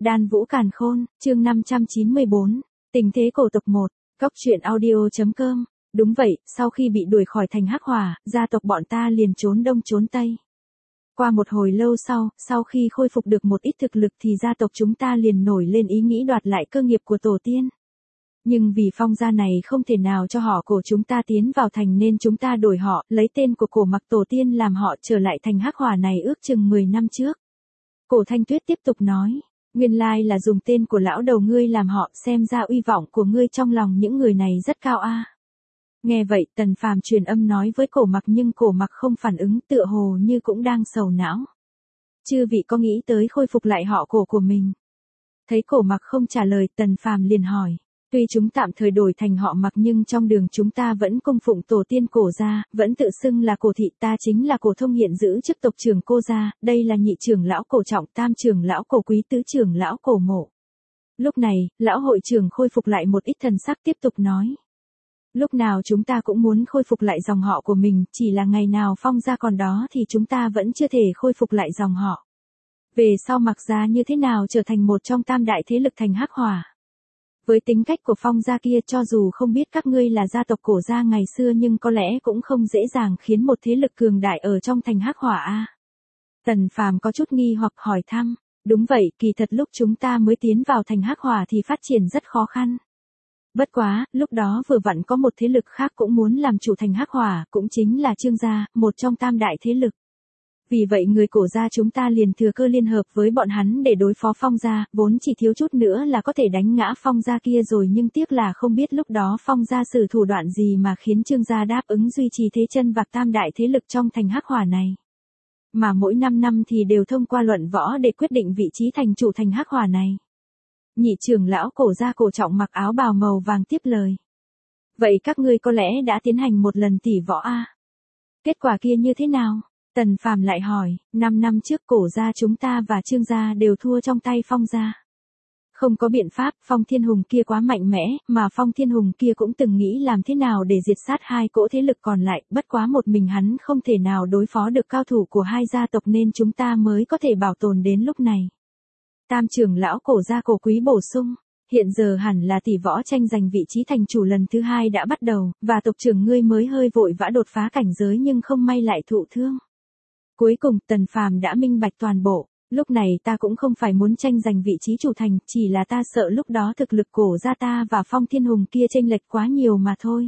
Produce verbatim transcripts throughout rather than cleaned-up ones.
Đan Vũ Càn Khôn, chương năm trăm chín mươi bốn, Tình thế cổ tộc một, Cóc truyện audio chấm com. Đúng vậy, sau khi bị đuổi khỏi thành Hắc Hỏa, gia tộc bọn ta liền trốn đông trốn tây. Qua một hồi lâu sau, sau khi khôi phục được một ít thực lực thì gia tộc chúng ta liền nổi lên ý nghĩ đoạt lại cơ nghiệp của tổ tiên. Nhưng vì Phong gia này không thể nào cho họ cổ chúng ta tiến vào thành nên chúng ta đổi họ, lấy tên của cổ Mặc tổ tiên làm họ trở lại thành Hắc Hỏa này ước chừng mười năm trước. Cổ Thanh Tuyết tiếp tục nói, nguyên lai là dùng tên của lão đầu ngươi làm họ, xem ra uy vọng của ngươi trong lòng những người này rất cao a. Nghe vậy, Tần Phàm truyền âm nói với Cổ Mặc nhưng Cổ Mặc không phản ứng, tựa hồ như cũng đang sầu não. Chư vị có nghĩ tới khôi phục lại họ Cổ của mình? Thấy Cổ Mặc không trả lời, Tần Phàm liền hỏi, tuy chúng tạm thời đổi thành họ Mặc nhưng trong đường chúng ta vẫn cung phụng tổ tiên Cổ gia, vẫn tự xưng là Cổ thị, ta chính là Cổ Thông hiện giữ chức tộc trưởng Cô gia, đây là nhị trưởng lão Cổ Trọng, tam trưởng lão Cổ Quý, tứ trưởng lão Cổ Mộ. Lúc này, lão hội trưởng khôi phục lại một ít thần sắc tiếp tục nói. Lúc nào chúng ta cũng muốn khôi phục lại dòng họ của mình, chỉ là ngày nào Phong gia còn đó thì chúng ta vẫn chưa thể khôi phục lại dòng họ. Về sau Mặc gia như thế nào trở thành một trong tam đại thế lực thành Hắc Hỏa. Với tính cách của Phong gia kia, cho dù không biết các ngươi là gia tộc Cổ gia ngày xưa nhưng có lẽ cũng không dễ dàng khiến một thế lực cường đại ở trong thành Hắc Hỏa a. Tần Phàm có chút nghi hoặc hỏi thăm, đúng vậy, kỳ thật lúc chúng ta mới tiến vào thành Hắc Hỏa thì phát triển rất khó khăn. Bất quá, lúc đó vừa vặn có một thế lực khác cũng muốn làm chủ thành Hắc Hỏa, cũng chính là Trương gia, một trong tam đại thế lực. Vì vậy người Cổ gia chúng ta liền thừa cơ liên hợp với bọn hắn để đối phó Phong gia, vốn chỉ thiếu chút nữa là có thể đánh ngã Phong gia kia rồi nhưng tiếc là không biết lúc đó Phong gia sử thủ đoạn gì mà khiến Trương gia đáp ứng duy trì thế chân vạc tam đại thế lực trong thành Hắc Hỏa này. Mà mỗi năm năm thì đều thông qua luận võ để quyết định vị trí thành chủ thành Hắc Hỏa này. Nhị trưởng lão Cổ gia Cổ Trọng mặc áo bào màu vàng tiếp lời. Vậy các ngươi có lẽ đã tiến hành một lần tỷ võ a? Kết quả kia như thế nào? Tần Phàm lại hỏi, năm năm trước Cổ gia chúng ta và Trương gia đều thua trong tay Phong gia. Không có biện pháp, Phong Thiên Hùng kia quá mạnh mẽ, mà Phong Thiên Hùng kia cũng từng nghĩ làm thế nào để diệt sát hai cỗ thế lực còn lại, bất quá một mình hắn không thể nào đối phó được cao thủ của hai gia tộc nên chúng ta mới có thể bảo tồn đến lúc này. Tam trưởng lão Cổ gia Cổ Quý bổ sung, hiện giờ hẳn là tỷ võ tranh giành vị trí thành chủ lần thứ hai đã bắt đầu, và tộc trưởng ngươi mới hơi vội vã đột phá cảnh giới nhưng không may lại thụ thương. Cuối cùng Tần Phàm đã minh bạch toàn bộ, lúc này ta cũng không phải muốn tranh giành vị trí chủ thành, chỉ là ta sợ lúc đó thực lực Cổ gia ta và Phong Thiên Hùng kia chênh lệch quá nhiều mà thôi.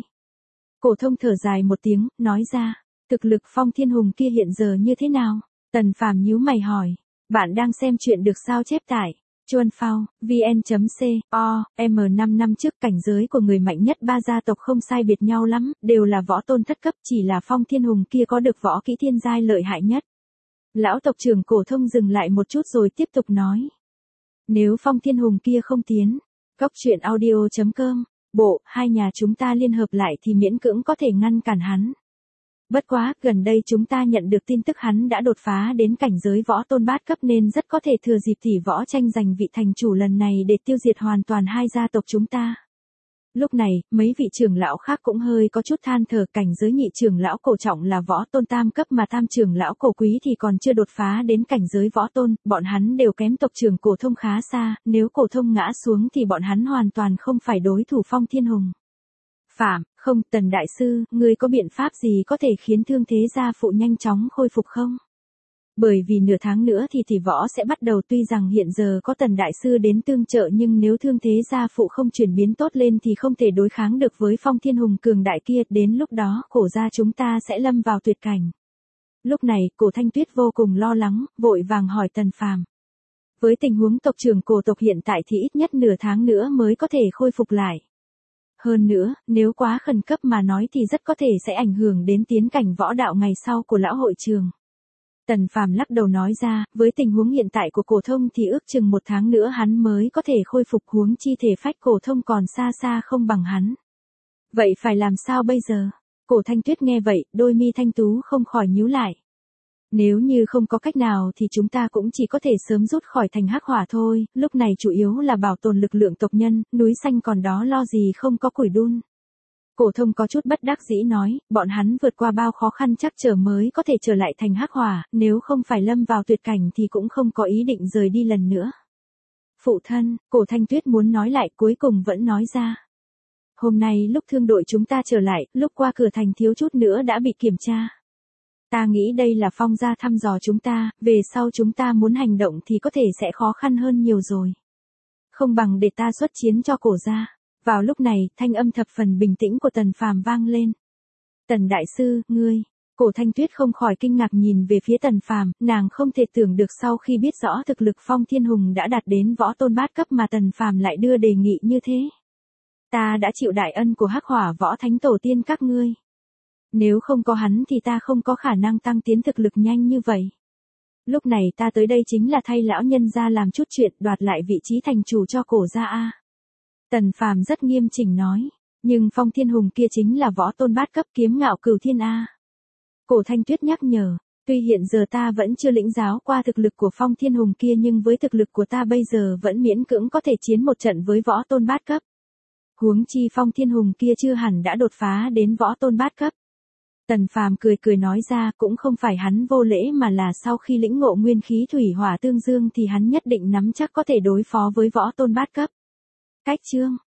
Cổ Thông thở dài một tiếng, nói ra, thực lực Phong Thiên Hùng kia hiện giờ như thế nào? Tần Phàm nhíu mày hỏi, bạn đang xem chuyện được sao chép tại Chuan Phao, vn chấm co, m năm năm trước cảnh giới của người mạnh nhất ba gia tộc không sai biệt nhau lắm, đều là võ tôn thất cấp, chỉ là Phong Thiên Hùng kia có được võ kỹ thiên giai lợi hại nhất. Lão tộc trưởng Cổ Thông dừng lại một chút rồi tiếp tục nói. Nếu Phong Thiên Hùng kia không tiến, Cóc truyện audio chấm com, bộ, hai nhà chúng ta liên hợp lại thì miễn cưỡng có thể ngăn cản hắn. Bất quá, gần đây chúng ta nhận được tin tức hắn đã đột phá đến cảnh giới võ tôn bát cấp nên rất có thể thừa dịp tỷ võ tranh giành vị thành chủ lần này để tiêu diệt hoàn toàn hai gia tộc chúng ta. Lúc này, mấy vị trưởng lão khác cũng hơi có chút than thở, cảnh giới nhị trưởng lão Cổ Trọng là võ tôn tam cấp mà tam trưởng lão Cổ Quý thì còn chưa đột phá đến cảnh giới võ tôn, bọn hắn đều kém tộc trưởng Cổ Thông khá xa, nếu Cổ Thông ngã xuống thì bọn hắn hoàn toàn không phải đối thủ Phong Thiên Hùng. Phạm, không, Tần Đại Sư, ngươi có biện pháp gì có thể khiến thương thế gia phụ nhanh chóng khôi phục không? Bởi vì nửa tháng nữa thì tỷ võ sẽ bắt đầu, tuy rằng hiện giờ có Tần Đại Sư đến tương trợ nhưng nếu thương thế gia phụ không chuyển biến tốt lên thì không thể đối kháng được với Phong Thiên Hùng cường đại kia, đến lúc đó Cổ gia chúng ta sẽ lâm vào tuyệt cảnh. Lúc này, Cổ Thanh Tuyết vô cùng lo lắng, vội vàng hỏi Tần Phàm. Với tình huống tộc trưởng Cổ tộc hiện tại thì ít nhất nửa tháng nữa mới có thể khôi phục lại. Hơn nữa, nếu quá khẩn cấp mà nói thì rất có thể sẽ ảnh hưởng đến tiến cảnh võ đạo ngày sau của lão hội trường. Tần Phàm lắc đầu nói ra, với tình huống hiện tại của Cổ Thông thì ước chừng một tháng nữa hắn mới có thể khôi phục, huống chi thể phách Cổ Thông còn xa xa không bằng hắn. Vậy phải làm sao bây giờ? Cổ Thanh Tuyết nghe vậy, đôi mi thanh tú không khỏi nhíu lại. Nếu như không có cách nào thì chúng ta cũng chỉ có thể sớm rút khỏi thành Hắc Hỏa thôi, lúc này chủ yếu là bảo tồn lực lượng tộc nhân, núi xanh còn đó lo gì không có củi đun. Cổ Thông có chút bất đắc dĩ nói, bọn hắn vượt qua bao khó khăn chắc trở mới có thể trở lại thành Hắc Hỏa, nếu không phải lâm vào tuyệt cảnh thì cũng không có ý định rời đi lần nữa. Phụ thân, Cổ Thanh Tuyết muốn nói lại cuối cùng vẫn nói ra. Hôm nay lúc thương đội chúng ta trở lại, lúc qua cửa thành thiếu chút nữa đã bị kiểm tra. Ta nghĩ đây là Phong gia thăm dò chúng ta, về sau chúng ta muốn hành động thì có thể sẽ khó khăn hơn nhiều rồi. Không bằng để ta xuất chiến cho Cổ gia. Vào lúc này, thanh âm thập phần bình tĩnh của Tần Phàm vang lên. Tần đại sư, ngươi. Cổ Thanh Tuyết không khỏi kinh ngạc nhìn về phía Tần Phàm, nàng không thể tưởng được sau khi biết rõ thực lực Phong Thiên Hùng đã đạt đến võ tôn bát cấp mà Tần Phàm lại đưa đề nghị như thế. Ta đã chịu đại ân của Hắc Hỏa Võ Thánh tổ tiên các ngươi. Nếu không có hắn thì ta không có khả năng tăng tiến thực lực nhanh như vậy. Lúc này ta tới đây chính là thay lão nhân gia làm chút chuyện đoạt lại vị trí thành chủ cho Cổ gia a. Tần Phàm rất nghiêm chỉnh nói, nhưng Phong Thiên Hùng kia chính là võ tôn bát cấp kiếm ngạo cửu thiên a. Cổ Thanh Tuyết nhắc nhở, tuy hiện giờ ta vẫn chưa lĩnh giáo qua thực lực của Phong Thiên Hùng kia nhưng với thực lực của ta bây giờ vẫn miễn cưỡng có thể chiến một trận với võ tôn bát cấp. Huống chi Phong Thiên Hùng kia chưa hẳn đã đột phá đến võ tôn bát cấp. Tần Phàm cười cười nói ra cũng không phải hắn vô lễ mà là sau khi lĩnh ngộ nguyên khí thủy hỏa tương dương thì hắn nhất định nắm chắc có thể đối phó với võ tôn bát cấp. Cách chương